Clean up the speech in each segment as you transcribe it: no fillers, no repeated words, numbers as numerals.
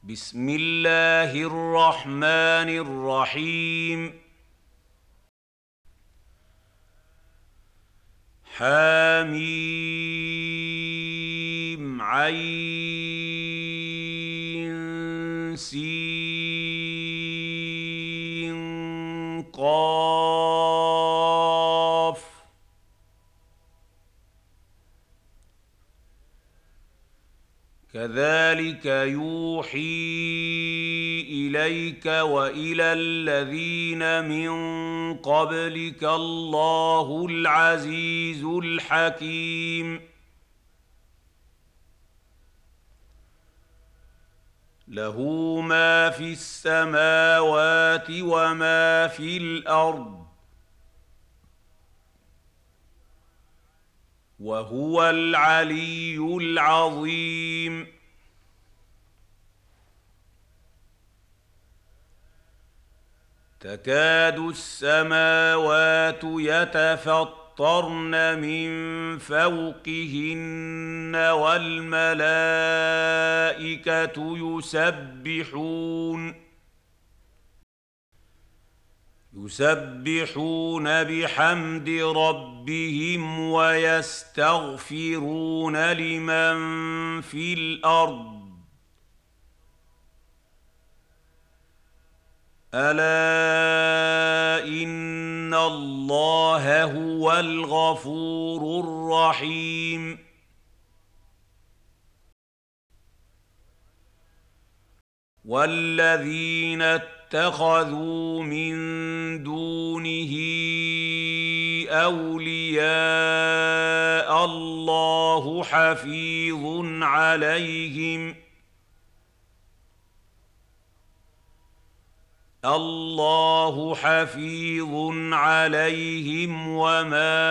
بسم الله الرحمن الرحيم. حم عين سين قاف. كذلك يوحي إليك وإلى الذين من قبلك الله العزيز الحكيم. له ما في السماوات وما في الأرض وهو العلي العظيم. تكاد السماوات يتفطرن من فوقهن والملائكة يسبحون بحمد ربهم ويستغفرون لمن في الأرض ألا إن الله هو الغفور الرحيم. والذين اتخذوا من دونه أولياء الله حفيظ عليهم وما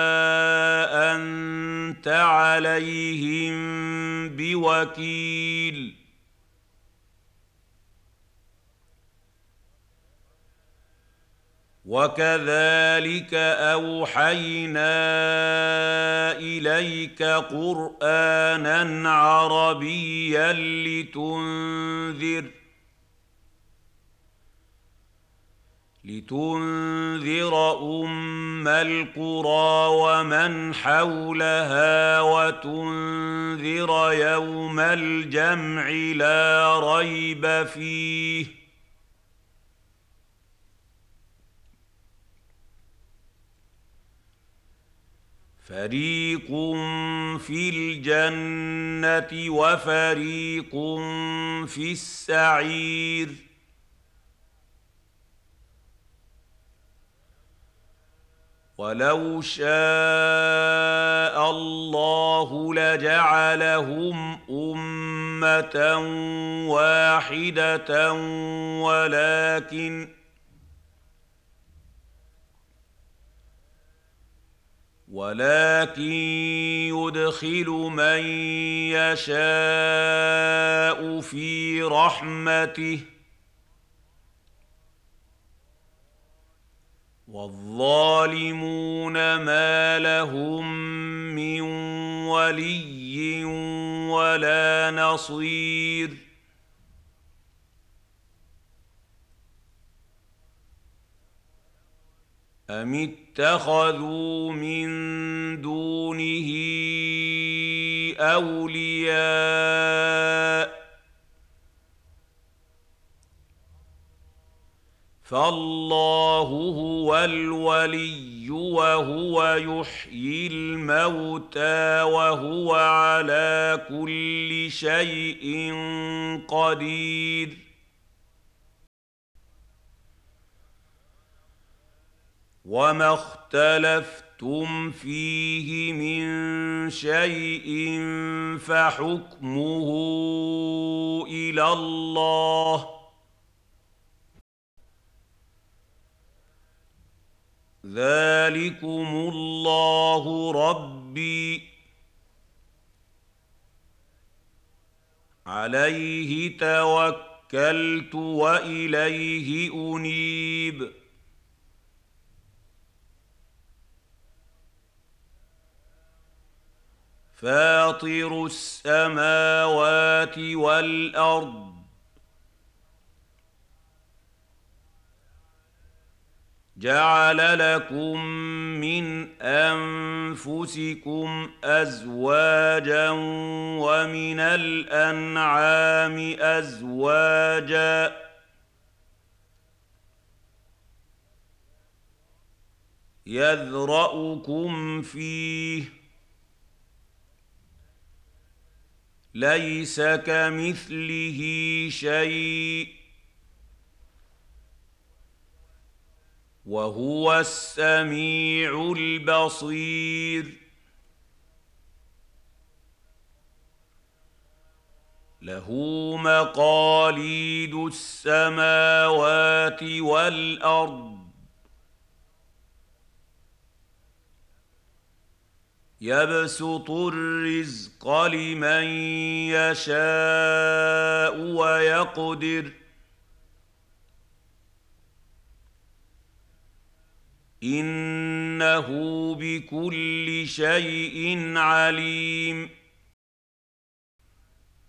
أنت عليهم بوكيل. وكذلك أوحينا إليك قرآنًا عربيًّا لتنذر أم القرى ومن حولها وتنذر يوم الجمع لا ريب فيه. فريق في الجنة وفريق في السعير. ولو شاء الله لجعلهم أمة واحدة ولكن يدخل من يشاء في رحمته والظالمون ما لهم من ولي ولا نصير. أم اتخذوا من دونه أولياء فالله هو الولي وهو يحيي الموتى وهو على كل شيء قدير. وما اختلفتم فيه من شيء فحكمه إلى الله. ذلكم الله ربي عليه توكلت وإليه أنيب. فاطر السماوات والأرض جعل لكم من انفسكم ازواجا ومن الانعام ازواجا يذرأكم فيه ليس كمثله شيء وهو السميع البصير له مقاليد السماوات والارض يبسط الرزق لمن يشاء ويقدر انه بكل شيء عليم